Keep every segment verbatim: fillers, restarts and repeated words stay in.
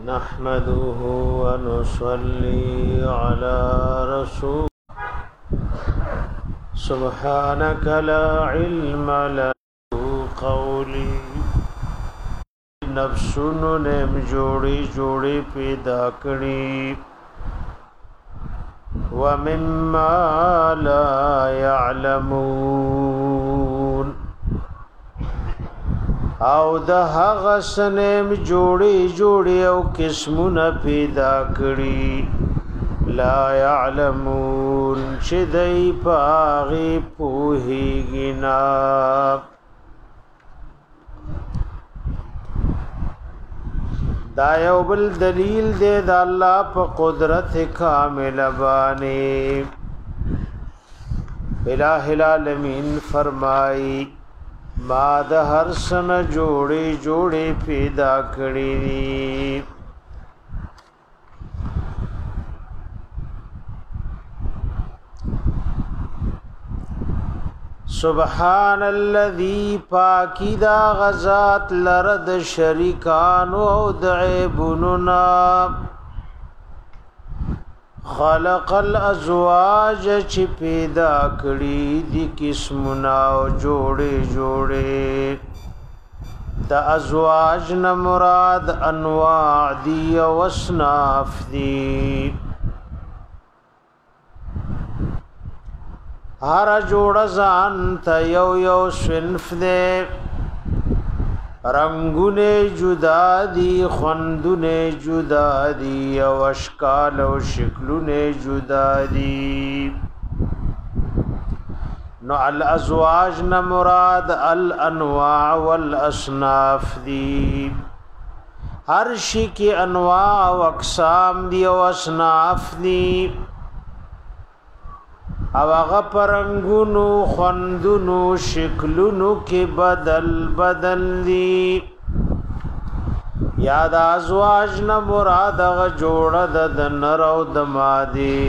نحمده ونصلي على رسول سبحانك لا علم لنا قولي نفسونو نیم جوڑی جوڑی پیدا کری ومما لا يعلمون او د هغه سنم جوړي جوړي او قسمونه پیدا کړي لا يعلمون چې دای پاغي پوهیږي نا دا یو بل دلیل دی د الله په قدرت کامل باندې الہ العالمین فرمای ما د هر سن جوړي جوړي پیدا کړی دي سبحان الذي پاکی دا غزات لرد شریکان او دعیبننا خلق الازواج چی پیدا کړي دي قسمنا او جوړې جوړې د ازواج نه مراد انواع دي او اصناف دي هر جوړ ځان ته یو یو صنف دي رنگونه جدا دي خوندونه جدا دي او اشکال او شکلونه جدا دي نو الازواج نه مراد الانواع والاصناف دي هر شي کې انواع او اقسام دي او اصناف دي او هغه پرنګونو خوندونو شکلونو کې بدل بدل دي یاد ازواج نه مراد هغه جوړه د نر او د ماده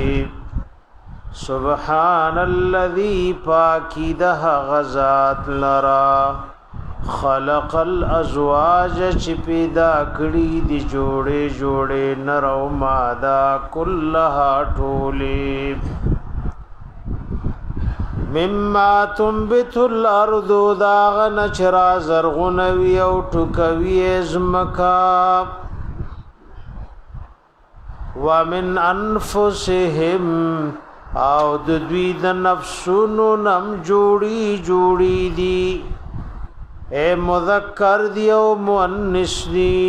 سبحان الذي پاکی ده غزات لرا خلق الازواج چې پیدا کړی دي جوړې جوړې نر او ماده كلها ټولې مما تنبت الارض داغن چرا زرغنوی او ټکوی زمکا ومن انفسهم او د دوی د نفسونو نم جوړی جوړی دی اے مذکر دی او مؤنث دی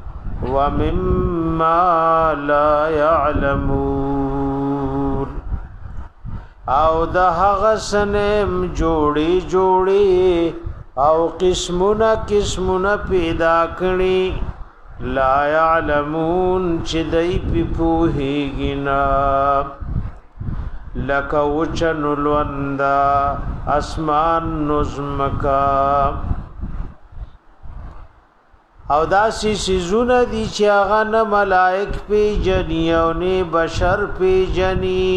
ومما لا يعلمون او د هغه سنم جوړي جوړي او قسمونه قسمونه پیدا کړي لا يعلمون چې دای په پوهیږي نا لک وچن لوندا اسمان نظمکا او داسي سيزونه دي چې هغه نه ملائک په جني او نه بشر په جني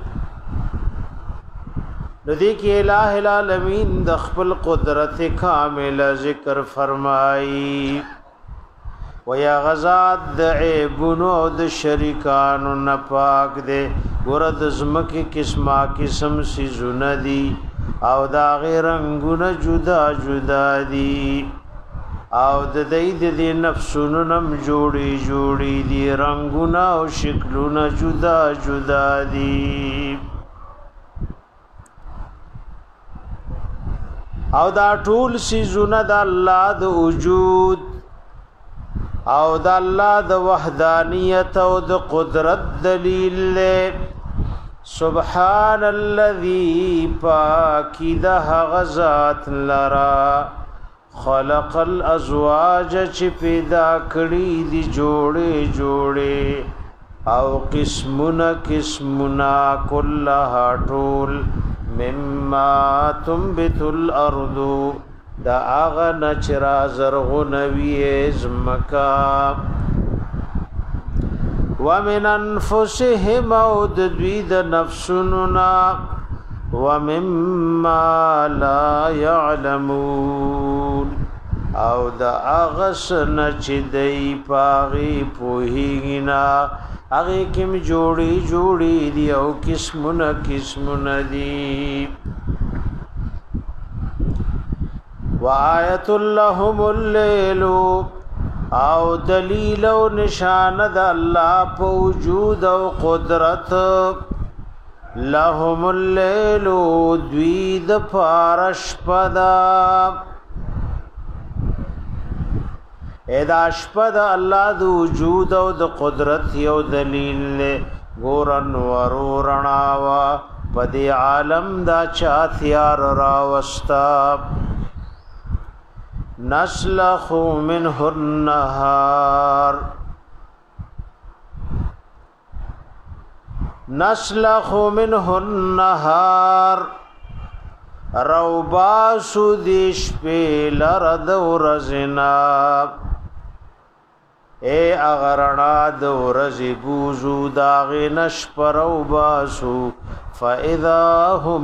ندی کی الہ العالمین د خپل قدرت کامل ذکر فرمائی ویا غزاد د عیبونو او د شریکانو نه پاک دے ګورد زمکه قسمه قسم سيزونه دي او دا غیر رنگونه جدا جدا دي او د دې د نفسونو نم جوړي جوړي دي رنگونه او شکلونه جدا جدا دي او دا ټول سيزونه د الله د وجود او د الله د وحدانیت او د قدرت دلیل له سبحان الذي پاکی ده غزات لرا خلق الازواج چې پیدا کړی دي جوړې جوړې او قسمونه قسمونه كلها ټول مما تنبت الارض دا آغا نچرا زرغنوی زمکا ومن انفسهم او دوید نفسننا ومما لا يعلمون او د اغس نچ دی پاغي پوهینا اغه کم جوړي جوړي دی او قسمونه قسمونه دی وآیت لهم الليل او دلیل او نشان د الله په وجود او قدرت لهم الليل دوید پارش پدا ادا شپد الله د وجود او د قدرت یو دلیل له ګورن ورورنا وا پدې عالم دا چا تیار راوستا نسلخ منه النهار نسلخ منه النهار روباسو دیش پی لرد ورزنا اے اغرنا دورزی بوزو داغی نش پر روباسو فاذا هم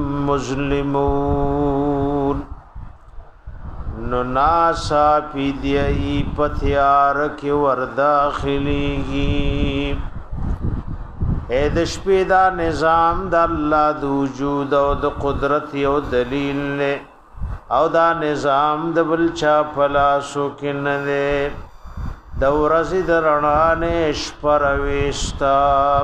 مظلمون نو ناسا پی دیئی پتیار کی ورداخلیگی اے دش پیدا نظام دا اللہ دا وجود او دا قدرت یو دلیل لے او دا نظام دا بلچا پلاسو کن دے دورزی دا رنانش پرویستا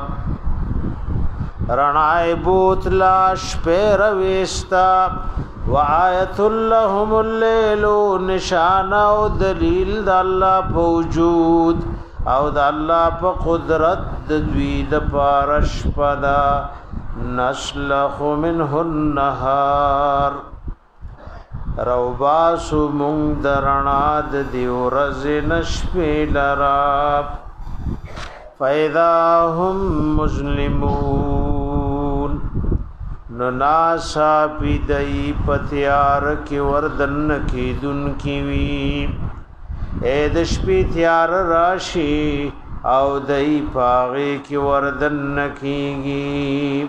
رنائی بوتلاش پیرویستا وآیت لهم اللیل نشان او دلیل دا اللہ پوجود او دا اللہ پا قدرت دوی دا پارش پدا نسلخ منه النهار روباسو مونگ درناد دیو رز نشپی لراب فَإِذَا هُمْ مُظْلِمُونَ نناسا پی دئی پتیار کی وردن کی دن کی وی اے دشپی تیار راشی او دئی پاغی کی وردن کی گی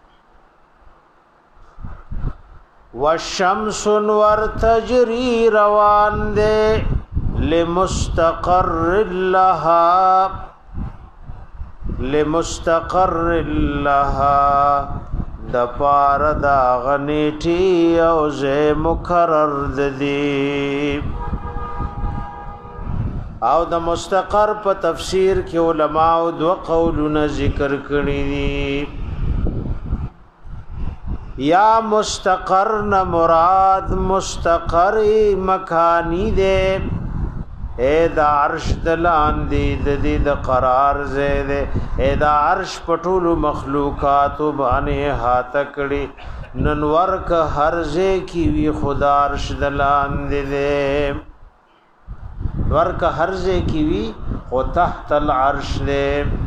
والشمس نور تجری روان دے لمستقر لها لمستقر لها د پار دا غنیټي او زه مقرر دي او د مستقر په تفسیر کې علماء دو قولونه ذکر کړی دي یا مستقر نه مراد مستقر مکانی دے اے دا عرش دلان دی دی دا قرار زیدے اے دا عرش پټول مخلوقات باندې هاتکړي ننور کا هر زه کی وی خدا عرش دلان دی دے ور کا هر زه کی وی او تحت العرش دے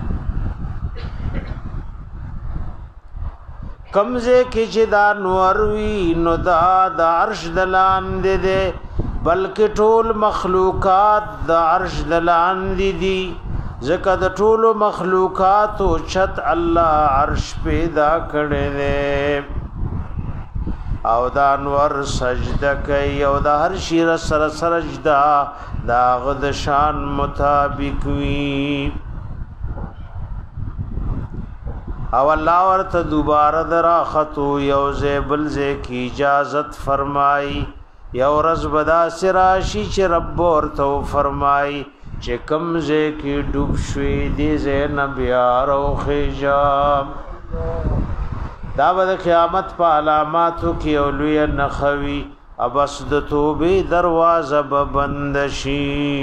کمزه کی چې دا نور وی نو دا دا عرش دلان دی دے بلکې ټول مخلوقات د عرش دلان دي دي ځکه د ټول مخلوقات او چت الله عرش پیدا کړي دي او دا انور سجده کوي او دا هر شی سره سجدا دا غد شان مطابق وي او الله ورته دوباره دراختو یو زبل ز کی اجازت فرمای یو رز بدا سراشی چې رب ورته فرمای چې کمزه کی ډوب شوی دی زینب یار او خجام دا د قیامت په علاماتو کې اولوی نخوی ابس د توبې دروازه بند شي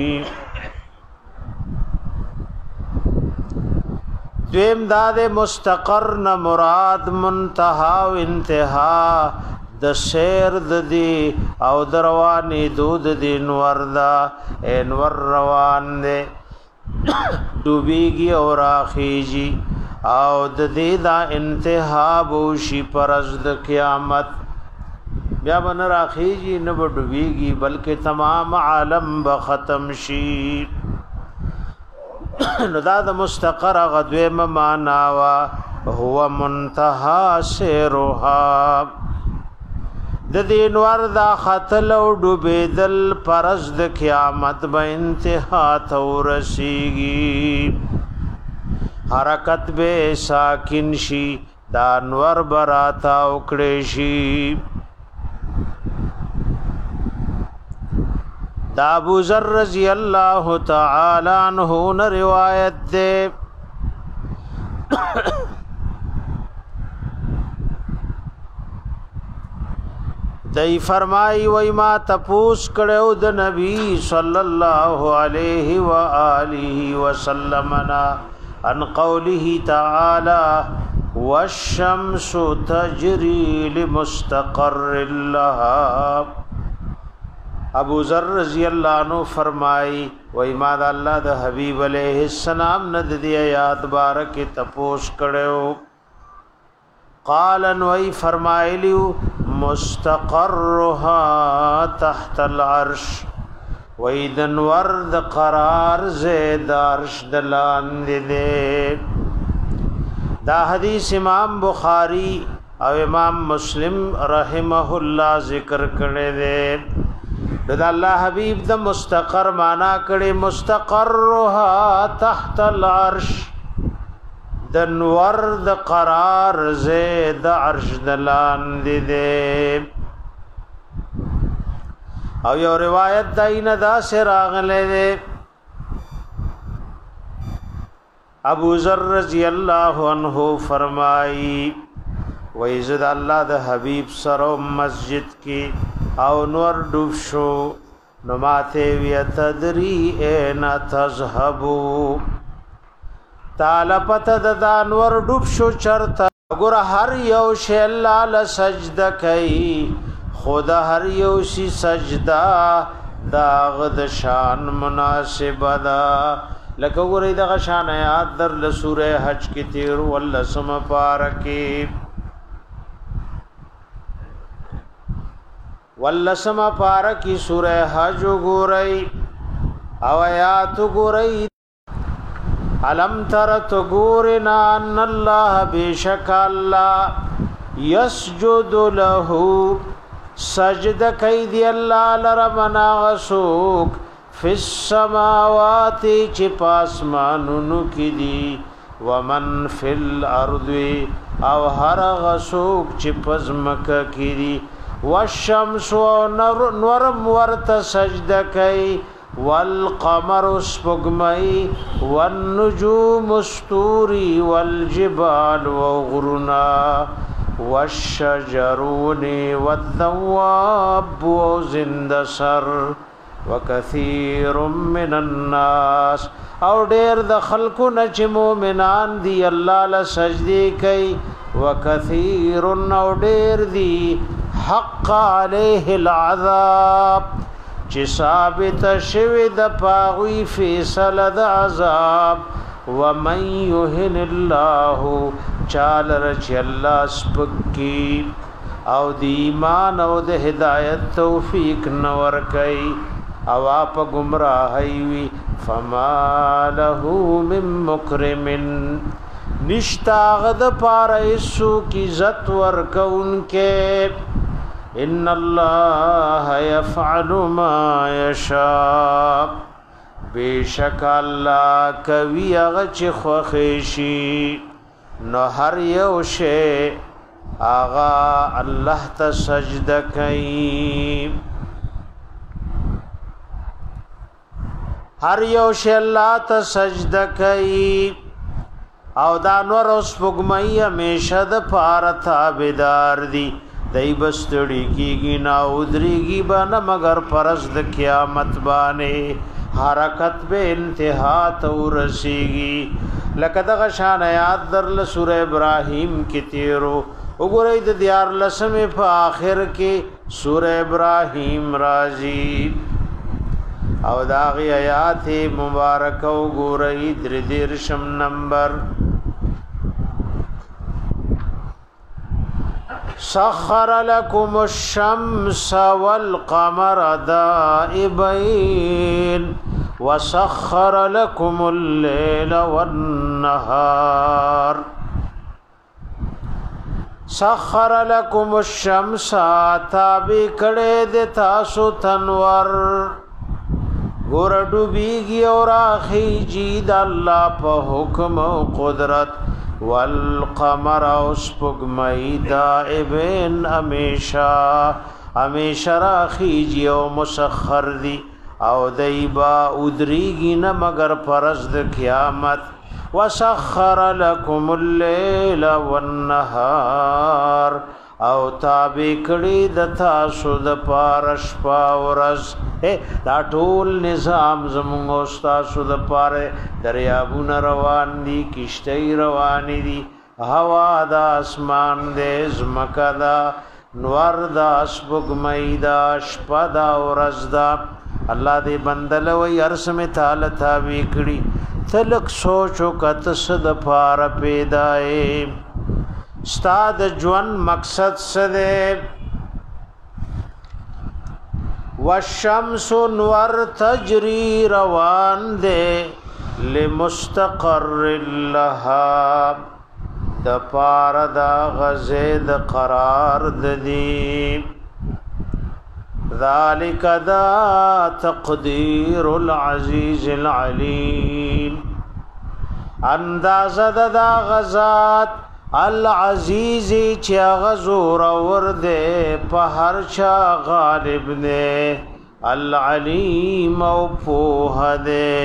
دویم داد مستقر نه مراد منتها او انتها د سیر د دی او دروانی دود دی نور دا انور روان دے ڈوبیگی اور آخیجی او د دی دا انتہا بوشی پرز د قیامت بیا بن راخیجی نب ڈوبیگی بلکہ تمام عالم بختم شی ندا دا مستقر غدویم ماناوا هو منتہا سیروها د دې نور دا خطل او ډوبېدل پرز د قیامت به انتها ته ورسیږي حرکت به ساکن شي دا نور براتا وکړي شي دا ابو ذر رضی اللہ تعالی عنہ نے روایت دے دای فرمای وای ما تپوس کړو د نبی صلی الله علیه و آله وسلم ان قوله تعالی والشمس تجری لمستقر لها ابو ذر رضی اللہ عنہ فرمائی وای ما د الله د حبیب علیہ السلام ند دی آیات بارک تپوس کړو قال وای فرمایلیو مستقرها تحت العرش وای دنور د قرار زید عرش دلان دے دا حدیث امام بخاری او امام مسلم رحمه الله ذکر کړي دے دا الله حبیب د مستقر معنا کړي مستقرها تحت العرش د نور د قرار زید عرش دلان دے او یو روایت داینه دا سراغله دے ابو ذر رضی اللہ عنہ فرمائی وَإِذَا اللہ د حبیب سره مسجد کی او نور ډوب شو نو ماته وی تدری ان تذهبو تعالی پته د دانور ډوب شو چرته ګور هر یو شی الله ل سجده کوي خدا هر یو شی سجدا داغ د شان مناسب ده لکه ګورې د شان آیات در ل سوره حج کې تیر ول سم پارکه واللسم پارکی سورہ حج گورئی او آیات گورئی علم ترت گورنا ان اللہ بیشک اللہ یسجد لہو سجد کئی اللہ لرمنا غسوک فی السماوات چپ آسمانونو کی دی ومن فی الارض او هر غسوک چپ ازمک کی دی والشمس نورم ورت سجدہ کئی والقمر سپگمئی والنجوم استوری والجبال وغرنا والشجرون والذواب وزندسر وکثیر من الناس او ډیر د خلکو نه چې مؤمنان دي الله له سجدي کوي وکثیر او ډیر دي حق عليه العذاب چې ثابت شوی د پاغوی فیصله د عذاب ومن يهن الله چال رچ الله سپکی او د ایمان او د هدایت توفیق نور کوي او اپ گمراهی وی فما له من مکرم نشتا غد پارایسو کی عزت ور کون کے ان اللہ یفعل ما یشاء بیشک اللہ کوي هغه چې خوښي نو هر یو شی آغا الله ته سجده کوي هر یو شی الله ته سجده کوي او دا نور اوس پګمای همیشه د پاره تابعدار دي دای بستړي کیږي نا ودريږي باندې مگر پرز د قیامت باندې حرکت به انتها ته ورسیږي لکه دغه شان آیات در له سوره ابراهيم کې تیرو وګورئ د دیار لسمه په آخر کې سوره ابراهيم راځي او داغی آیات مبارک وګورئ در دیرشم نمبر سخر لكم الشمس والقمر دائبين وسخر لكم الليل والنهار سخر لكم الشمس تابع کړه د تاسو تنور ګور ډوبېږي او راخیږي د الله په حکم او قدرت والقمر اسپغمای دائبن امیشا امیشا راخیږي او مسخر دی او دایبا ادریږي نه مگر پرز د قیامت وسخر لكم الليل والنهار او تابع کړي د تاسو د پارش پاورس دا ټول نظام زموږ او تاسو د پاره دریابونه روان دي کشتۍ روان دي هوا د اسمان د زمکا دا نور د اسبګمې دا شپه دا ورځ دا الله دې بندل وي ارسمه تعالی تابع کړي تلک سوچو کت صد پار پیدائے استاد جوان مقصد سدے والشمس نور تجری روان دے لمستقر لها د پار دا غزید قرار ددی ذالک دا تقدیر العزیز العلیم انداز دا غزات العزیز چا غزور ورده په هر چا غالب نے العلیم او پوه دے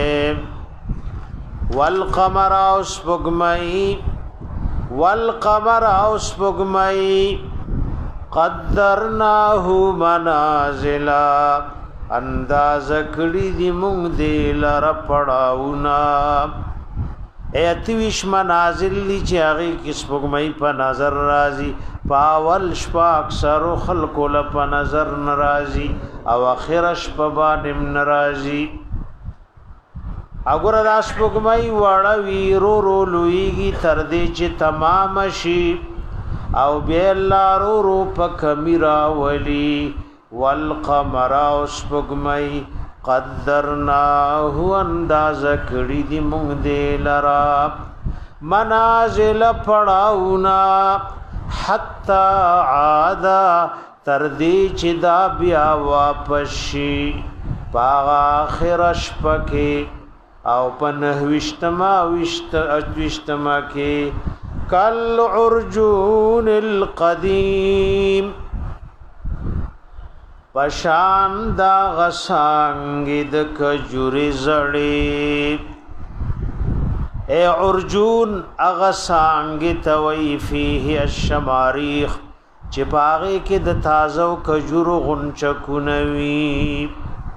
والقمر اسبغمئی والقمر اسبغمئی قدرناه منازلا انداز کړي دی مونږ دی لار پړاونا ایتویش منازل لی چې هغه کس پګمای په نظر راځي پاول شپه اکثر خلق له په نظر ناراضي او اخر شپه باندې ناراضي اګور داس پګمای واړه ویرو رو لویږي تر دې چې تمام شي او بیلا رو رو پک میرا ولی والقمر اسپغمای قدرناه انداز کړي دی مونږ دې لرا منازل پړاونا حتا عاد تر دې چې دا بیا واپس شي باغ اخر شپکه او پنهوشتما وشت اجوشتما کې کل عرجون القدیم پشان دا غسانگی د کجوری زڑی اے عرجون اغسانگی توی فیه الشماریخ چپاغی کی د تازو کجورو غنچکونوی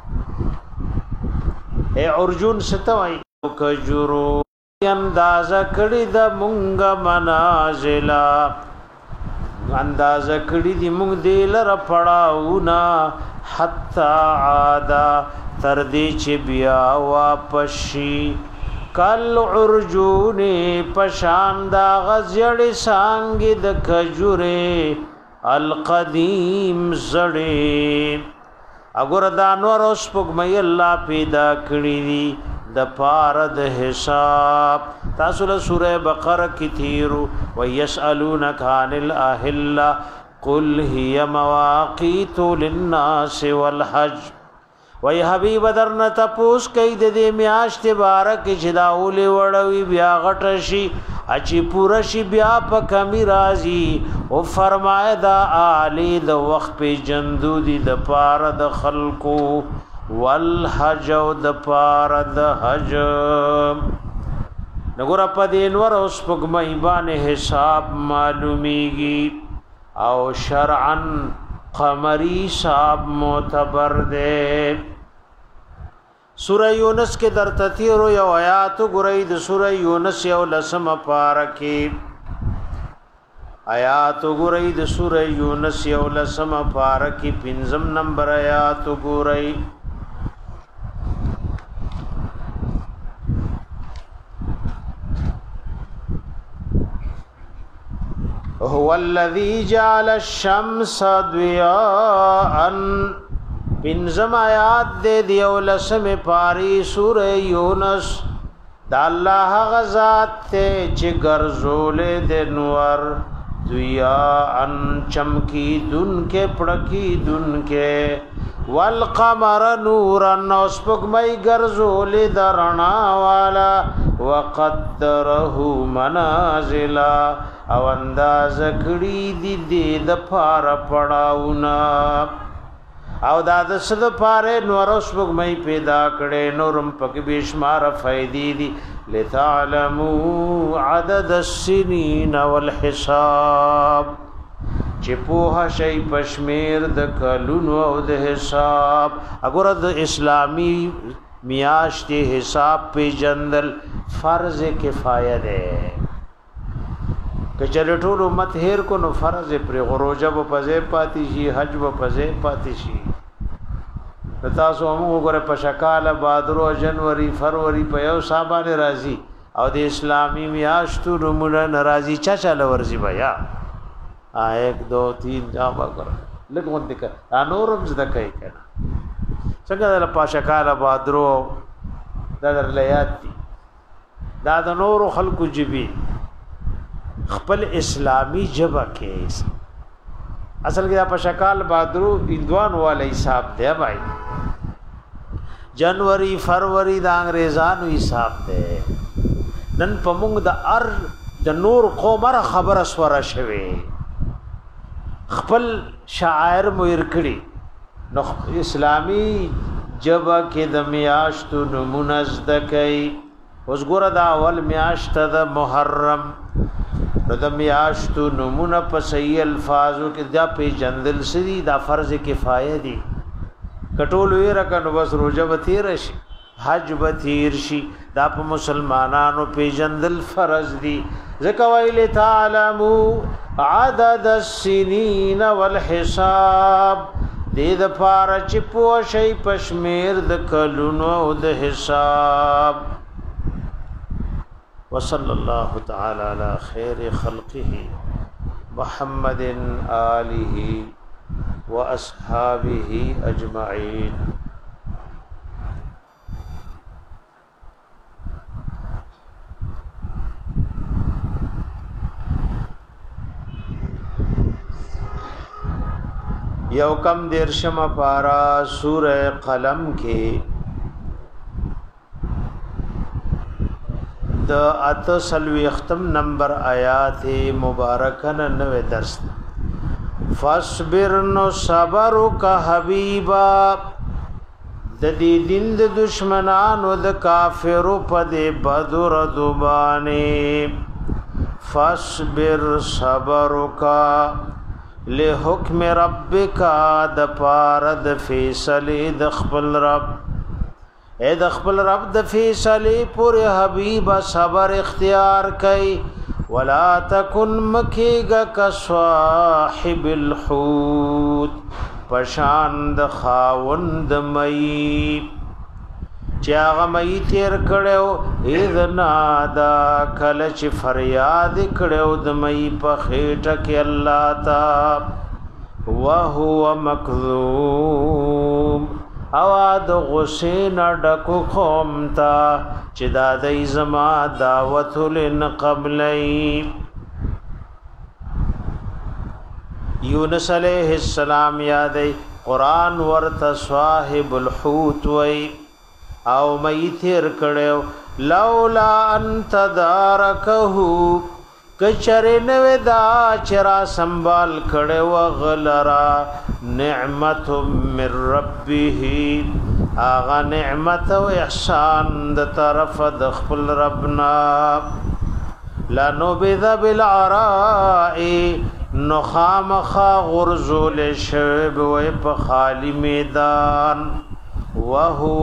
اے عرجون ستوی کجورو اندازه کړي د مونږ منازلا اندازه کړي د مونږ دی لره پړاونا حتا عادا تر دې چې بیا واپس شي کل عرجون پشان دا غزړ سانګ د کجوره القدیم زړې اګور دا نور اوس پګمې الله پیدا کړی دي د پار د حساب تاسو له سوره بقره کې تیرو ويسالونک عن الاهله قل هي مواقيت للناس والحج وای حبیب درنه تپوس کئ د دې میاشت بارک چې دا اولې وړوي بیا غټ شي اچي پورا شي بیا په کمی راځي او فرمای دا علی د وخت په جندو دي د پار د خلقو والحج او د پار د حج نګور په دین ور اوس پګمې باندې حساب معلومیږي او شرعا قمری صاحب معتبر دے سورہ یونس کے در تتیرو یو آیات گرئی د سورہ یونس یو لسم پارکی آیات گرئی د سورہ یونس یو لسم پارکی پنزم نمبر آیات گرئی هو الذي جعل الشمس ضياء پنځم آیات دې دیو لسم پاری سورہ یونس د الله غزاد ته چې ګرځول د نور ضیاء چمکی دن کے پڑکی دن کے والقمر نورا نوسپگمئی گرزول درنا والا وقدره منازلا او انداز کړي دي د پار پړاونا او دا د صد پاره نور سپگمئی پیدا کړي نورم پک بشمار فائدې دي لتعلموا عدد السنين والحساب چې په شی پشمیر د کلونو او د حساب اگر د اسلامی میاشت حساب په جندل فرض کفایه ده که چل ټول امت هیر کو نو فرض پر غروجه په پځه پاتې شي حج په پځه پاتې شي تاسو هم وګوره په شکاله بادرو جنوري فروری په یو صابانه راځي او د اسلامی میاشتو نمونه ناراضي چا چاله ورزي بیا ایک دو تین جامه کر لګون دک انورم زده کوي کنه څنګه د پاشکاله بادرو د درلیات دي دا د نور خلقو جبي خپل اسلامی جبه کې اصل کې د پاشکال بادرو اندوان والا حساب دی بھائی جنوری فروری د انګريزانو حساب دی نن پمونګ د ار د نور قومه خبره سوره شوي خپل شاعر مویر کړي نو اسلامی جبه کې د میاشتو نمونه زده کوي اوس ګوره دا اول میاشت د محرم نو د میاشتو نمونه په صحیح الفاظو کې دا په جندل سری دا فرض کفایه دي کټول وی رکنو بس روزه وتیر شي حج وتیر شي دا په مسلمانانو په جندل فرض دي ذکر ویل تعلموا عدد السنين والحساب دې د پاره چې په شی پشمیر د کلونو او د حساب وصلى الله تعالى على خير خلقه محمد آله وأصحابه أجمعين یو کم دیرشم پارا سورہ قلم کے د ات سلوی ختم نمبر آیات مبارکن نوے درس فاصبر نو صبر کا حبیبا د دې دین د دشمنانو د کافرو په دې بدر دوبانه فاصبر صبر کا له حکم ربک د پار د فیصله د خپل رب اے د خپل رب د فیصله پر حبیب صبر اختیار کئ ولا تکن مکیگا کصاحب الحوت پشان د خاوند مئی چاغ مئی تیر کړو اذنا دا کلچ فریاد کړو د مئی په خېټه کې الله تا وهو مکذوم اواد غسین ډکو قوم تا چې دا دای زما دعوت لن قبلی یونس علیہ السلام یادی قرآن ورت صاحب الحوت وی او مئی تیر کړو لولا انت دارکهو کچره نو دا چرا سنبال کړو غلرا نعمت من ربه اغا نعمت و احسان د طرف د خپل ربنا لنبذ بالعراء نخامخا غرزول شب و په خالی میدان وهو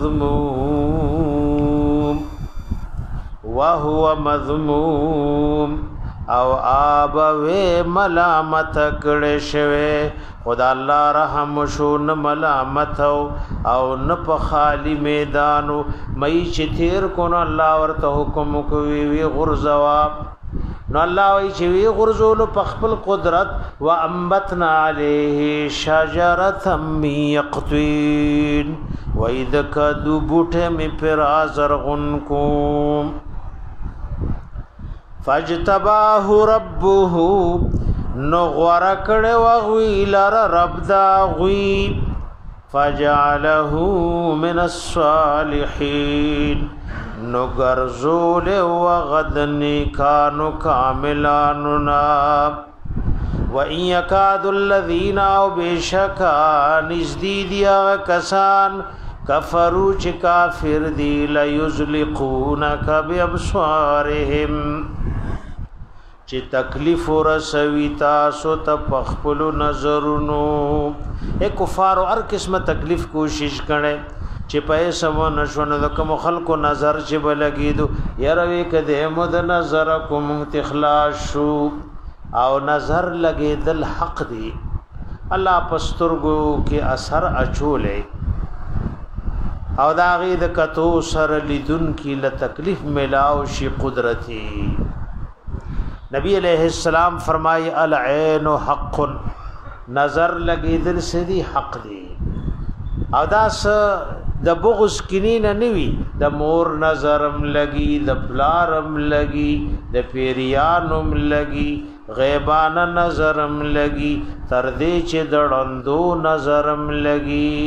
مذموم وهو مذموم او آب وی ملامت کړه شوه خدا الله رحم شو نه ملامت او نه په خالی میدانو مئی چې تیر کو نو الله ورته حکم کوي وی غرزوا نو الله وی چې وی غرزول په خپل قدرت و انبتنا علیه شجره من یقطین و اذ کدو بوټه می پر ازرغن کوم فاجتباه ربه نو غورا کړه وغوی لار رب دا غوی فجعله من الصالحين نو ګرځول وغدنی کانو کاملاننا وَإِن يَكَادُ الَّذِينَ أَوْ بِشَكَا نِزْدِيدِيَا كَسَانْ كَفَرُوا چِ کافر دی لَيُزْلِقُونَكَ بِأَبْصَارِهِمْ چِ تکلیف رسوی تاسو تا پخپلو نظرونو اے کفارو ار قسم تکلیف کوشش کرے چی پیسمو نشونو دکمو خلقو نظر چی بلگیدو یروی کده مد نظرکم تخلاص شو او نظر لگے دل حق دی اللہ پسترگو کی اثر اچولے او داغی د کتو سر لیدن کی لتکلیف ملاو شی قدرتی نبی علیہ السلام فرمائی العین حق نظر لگی دل سے دی حق دی او داس د بغض کینین نوی د مور نظرم لگی د پلارم لگی د پیریانم لگی غیبان نظرم لگی تردی چه دڑندو نظرم لگی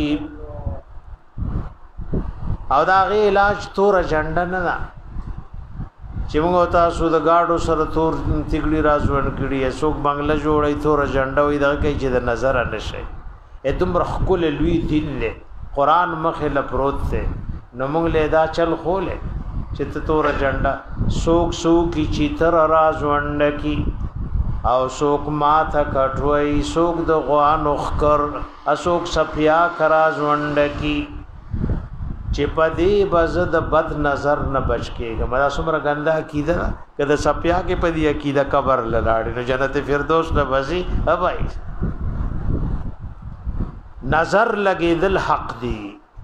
او دا غی علاج تور جنڈا ندا چه مونگو تاسو دا گاڑو سر تور تگلی رازوان کری سوک بنگله جوڑی تور جنڈا وی دا کئی چه دا نظر نشای ادم رخکول لوی دین لے قرآن مخیل پروت تے نمونگ لے دا چل خولے چه تور جنڈا سوک سوکی چی تر رازوان کی او سوک ماتا کټوي سوک د غوان اخکر اسوک سپیا کراز وندکی چې پدی بزد بد نظر نه بچ کېږي مدا سمره ګنده کیده کده سپیا کې پدی عقیده قبر لاړ نو جنت فردوس نه بزي ابای نظر لګې دل حق دی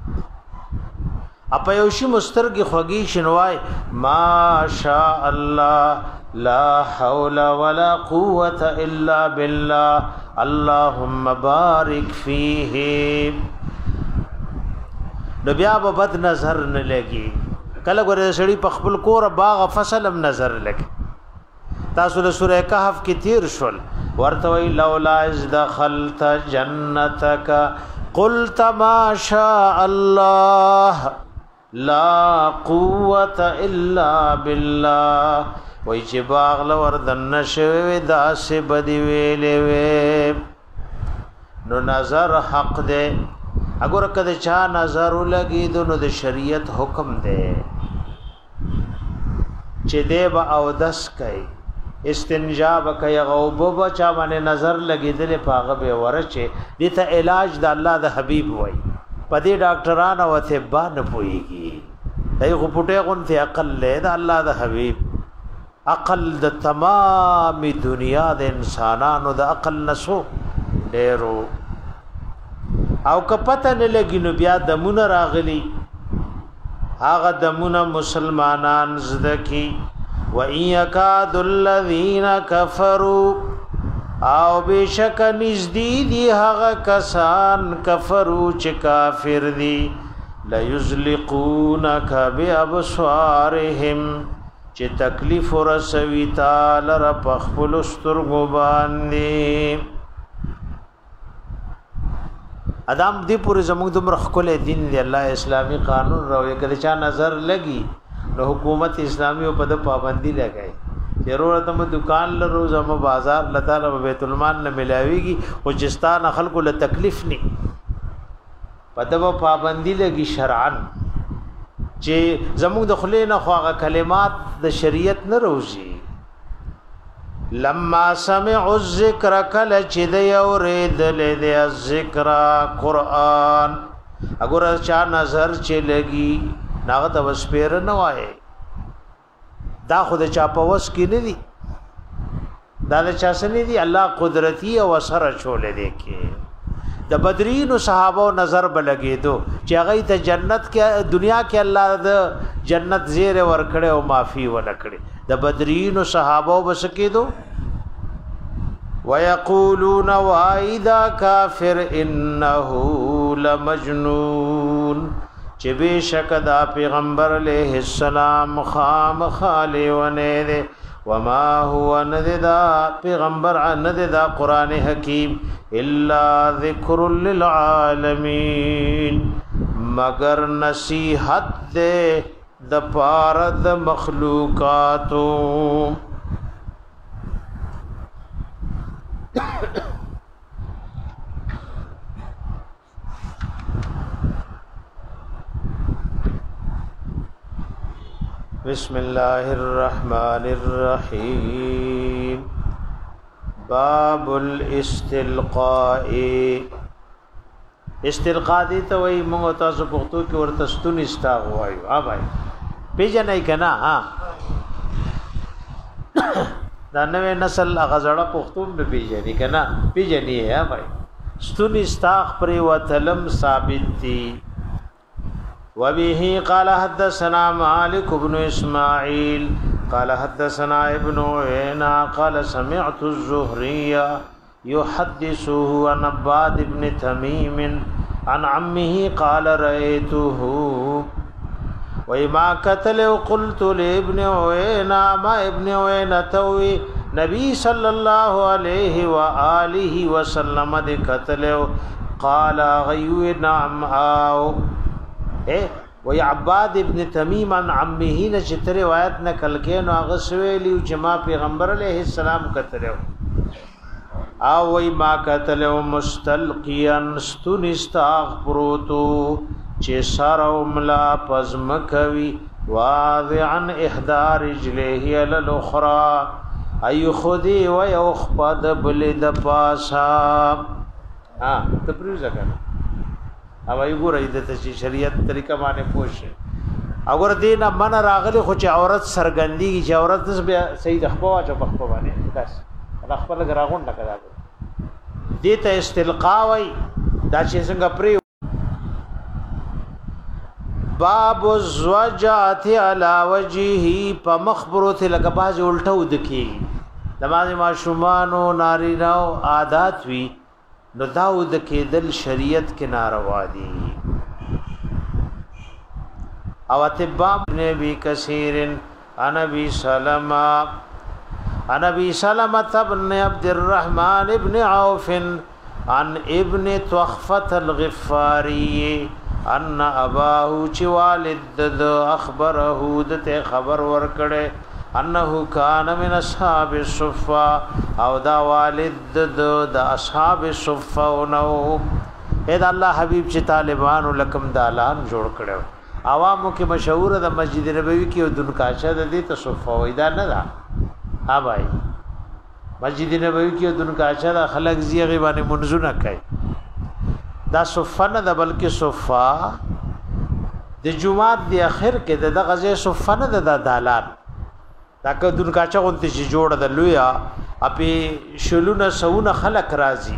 اپیوشی مسترګ خوږی شنوای ما شاء الله لا حول ولا قوة الا بالله اللهم بارك فيه نو بیا به بد نظر نه لګي کله ګوره سړی په خپل کور باغ فصلم نظر لګي تاسو له سوره کهف کې تیر شول ورته وی لولا از دخلت جنتك قلت ما شاء الله لا قوة الا بالله وای چې باغ لور دن شوی داسې بدی ویلې وې نو نظر حق دے اگر کده چا نظر لګي دونو د شریعت حکم دے چې دې با او دس کوي استنجا کوي غوب بچا باندې نظر لګي دل پاغه به ورچه دې ته علاج د الله د حبيب وای پدې ډاکټرانو او طبا نه پويږي دای خو پټه غون ته عقل له د الله د حبيب عقل د تمام دنیا د انسانانو د عقل نسو ډیرو او کپته نه لګی نو بیا دمونه راغلی هغه دمونه مسلمانان زدکی و ان یکاد الذین کفروا او بشک نزدیدی هغه کسان کفرو چې کافر دي لا یزلقونک بابصارهم چې تکلیف ورسوي تعالی را پخپل سترګو باندې ادم دی پورې زموږ د مرخکل دین دی الله اسلامی قانون راوي کله چا نظر لګي نو حکومت اسلامی په د پابندي لګای ضرورت هم دکان لرو زمو بازار لته بیت المال نه ملاويږي او جستان خلکو له تکلیف ني په د پابندي لګي شرعن چې زموږ د خلینو خواغه کلمات د شریعت نه روزي لما سمعوا الذکر کل چې د اورید له د ذکر قران اگر چا نظر چې لګي ناغه د وسپیر نه وای دا خود چا په وس کې نه دي دا د چا سن دي الله قدرتی او اثر چولې دي کې د بدرین صحابه نظر بلګې دو چې هغه ته جنت کې دنیا کې الله د جنت زیر ور کړي او معافي ور کړي د بدرین صحابه وسکې دو ويقولون واذا كافر انه لمجنون چې بشک دا پیغمبر علیہ السلام خام خالی ونه دے وما هو نددا پیغمبر نددا قران حکیم الا ذکر للعالمین مگر نصیحت دے د پارد مخلوقاتو بسم الله الرحمن الرحیم باب الاستلقاء استلقاء دي ته وای موږ تاسو پښتو کې ورته ستون استاغ وایو ها بھائی پیژنې کنا ها دا نوې نسل غزړه پښتو به پیژنې کنا پیژنې ها بھائی ستون استاغ پر وتلم ثابت دي وبه قال حدثنا مالك بن اسماعيل قال حدثنا ابن عيينة قال سمعت الزهري يحدثه عن عباد بن تميم عن عمه قال رأيته وما قتل وقلت لابن عيينة ما ابن عيينة توي نبي صلى الله عليه وآله وسلم دي قتل قال غيو نعم آو اے وی عباد ابن تمیم عن عمه نه چې روایت نقل کین او هغه سویلی چې ما پیغمبر علیه السلام کتلو او وی ما کتلو مستلقیا استن استغفرتو چې سر او ملا پزم کوي واضعا احدى رجليه على الاخرى اي خدي ويخبد بلد پاسا ها تپریزه کنه او ای ګورې د ته شریعت طریقه باندې پوښ اگر دین من راغلی خو چې عورت سرګندی چې عورت نس بیا صحیح خپوا چې خپوا باندې بس خپل غراغون لکه دې ته استلقاء وای دا چې څنګه پری باب الزوجات علی وجهه په مخبرت لکه باز الټو دکی نماز ماشومانو ناریناو عادت وی نو داود کېدل شریعت کې ناروا دي او اتباع ابن ابي كثير عن ابي سلمة عن ابي سلمة ابن عبد الرحمن ابن عوف عن ابن طخفة الغفاري ان اباه چې والد اخبره دته خبر ورکړي انه کان من اصحاب الصفه او دا والد د اصحاب الصفه نو اې دا الله حبيب چې طالبانو لکم دالان جوړ کړو عوامو کې مشهور د مسجد نبوي کې او دنکاشه د دې تصفه وېدا نه دا ها بھائی مسجد نبوي کې دنکاشه د خلق زیغه باندې منځونه کوي دا صفه نه د بلکې صفه د جمعات د اخر کې د غزه صفه نه د دالان تاکه دن کاچا غونته چې جوړ د لویا اپی شلونه سونه خلق راضي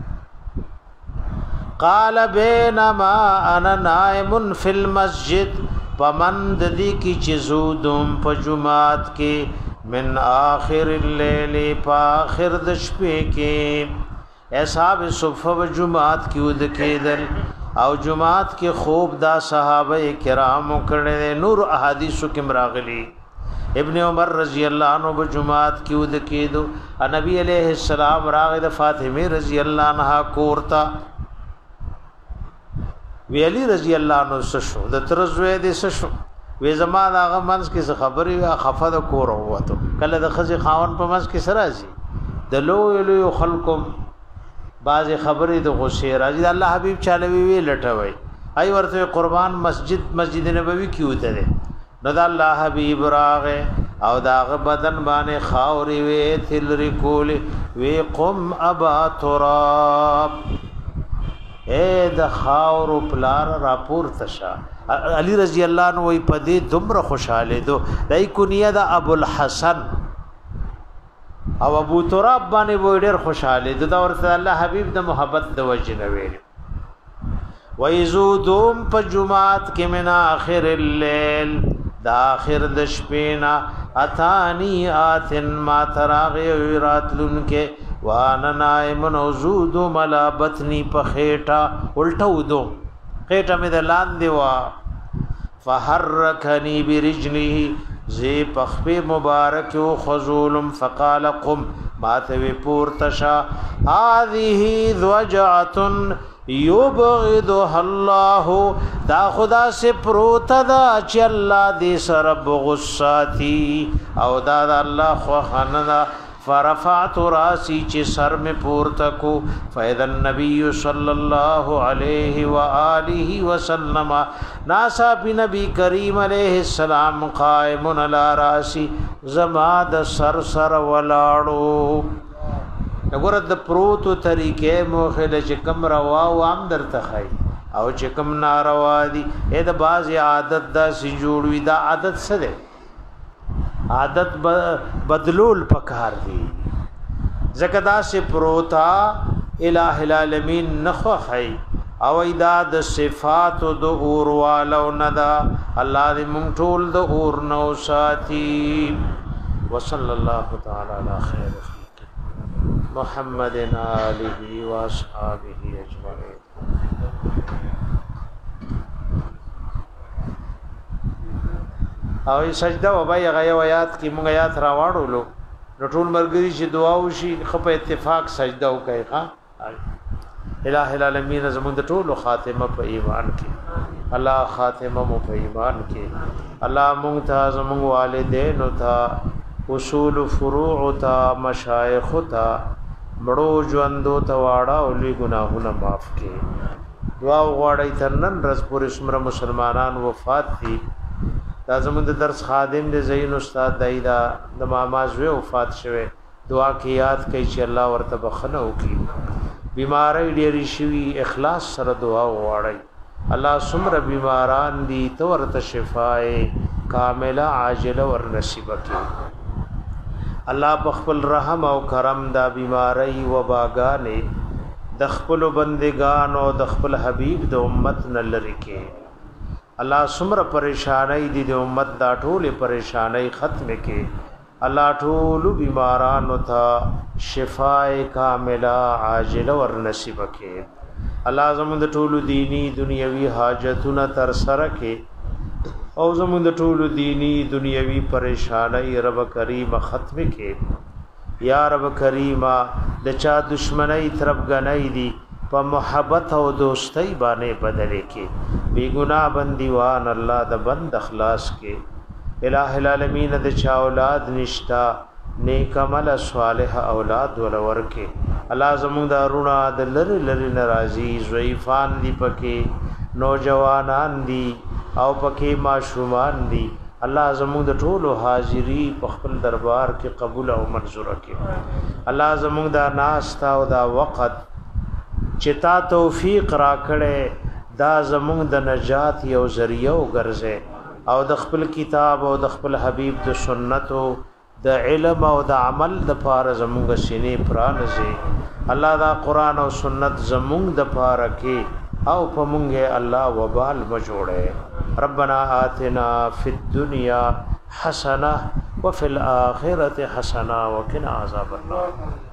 قال بينما انا نائم في المسجد پمند دی کی چزودم په جمعات کې من اخر الليل په اخر د شپې کې اصحاب صفه جمعات کې ود کېدل او جمعات کې خوب دا صحابه کرام کړه نور احادیث کې مراغلي ابن عمر رضی اللہ عنہ بجمعات کی ود کېدو نبی علیہ السلام راغ د فاطمه رضی اللہ عنها کورتا وی علی رضی اللہ عنہ سشو د ترزوی د سشو وی زما دا غمنس کې خبري خفه د کور وته کله د خزي خاون په منس کې سرازي د لو لو خلقم بعض خبرې د غصه راځي الله حبيب چاله وی لټوي ای ورته قربان مسجد مسجد نبوي کې وته نو دا الله حبيب راغه او داغه بدن باندې خاوري وی تل ریکول وی قم ابا تراب اے د خاور پلار راپور تشا علی رضی الله عنه وی پدې دمر خوشاله دو دای کونیه دا ابو الحسن او ابو تراب باندې وی ډېر خوشاله دو دا ورته الله حبيب د محبت د وجه نه ویل ویزودوم په جمعات کې من اخر الليل دا اخر د شپینا اتانی اتن ما تراغی راتلن کې وانا نائم نوزود ملا بطنی په خېټه الټو دو خېټه مې د لاندې وا فحرکنی برجله زی پخپی مبارک و خزولم فقال قم ماتوی پورتشا هذه ذوجعت یبغضها الله دا خدا سے پروتا دا چی اللہ دی سر بغصاتی او دا دا اللہ خوخانا فرفعت راسی چی سر میں پورتکو فیضا النبی صلی اللہ علیہ وآلہ وسلم ناسا پی نبی کریم علیہ السلام قائم علی راسی زماد سر سر ولاڑو نګور د پروتو طریقې موخه چې کم روا او عام درته خای او چې کم ناروا دي اې د باز عادت دا سی جوړوي دا عادت څه ده عادت بدلول پکار دي زکه دا سی پروتا الہ العالمین نخو خای او ایدا د صفات د اور والو ندا الله دې مونږ ټول د اور نو ساتي وصلی الله تعالی علی خیر محمد آلہ و اصحابہ اجمعین. او سجده و بای غیا آیات کی مونږ آیات راوړلو نو ټول مرګري چې دعا وشي خپ اتفاق سجده وکړي ها الہ العالمین زموږ د ټولو خاتمه په ایمان کې الله خاتمه مو په ایمان کې الله مونږ ته زموږ والدین او ته اصول فروع تا مشایخ تا مړو ژوندو ته واړه او لوی ګناهونه معاف کړي دعا وغواړئ تر نن ورځ پورې څومره مسلمانان وفات دي دا زموږ د درس خادم دی زین استاد دایدا د ماما زوی وفات شوه دعا کې یاد کوي چې الله ورته بخنه وکړي بیماری ډېری شوي اخلاص سره دعا وغواړئ الله څومره بیماران دي ته ورته شفای کامله عاجله ور نصیب کړي الله بخل رحم او کرم دا بیماری و باغانه د خپل بندگان او د خپل حبیب د امت نه لری کې الله سمره پریشانای دي د امت دا ټوله پریشانای ختم کې الله ټول بیماران او ته شفای کامله عاجله ور نصیب کې الله زموږ د ټول دینی دنیوي حاجتونه تر سره کې او زموږ د ټولو دینی دنیوي پریشانای رب کریم ختم کې یا رب کریم د چا دشمنی طرف غنۍ دي په محبت او دوستۍ باندې بدلې کې بی ګناه بندیوان الله د بند اخلاص کې الہ العالمین د چا اولاد نشتا نیک عمل صالح اولاد ولور کې الله زموږ د ارونا د لری لری ناراضي ضعیفان دی پکې نوجوانان دی او پکې معصومان دي الله زموږ د ټولو حاضری په خپل دربار کې قبول او منظور کړي الله زموږ د ناس تا او دا وخت چې تا توفیق را کړي دا زموږ د نجات یو ذریعہ وګرځي او د خپل کتاب او د خپل حبیب د سنتو د علم او د عمل د پاره زموږ سینې پرانځي الله دا قران او سنت زموږ د پاره کې او په مونږه الله وبال مجوړه ربنا آتنا فی الدنیا حسنه وفي الاخره حسنه وقنا عذاب النار.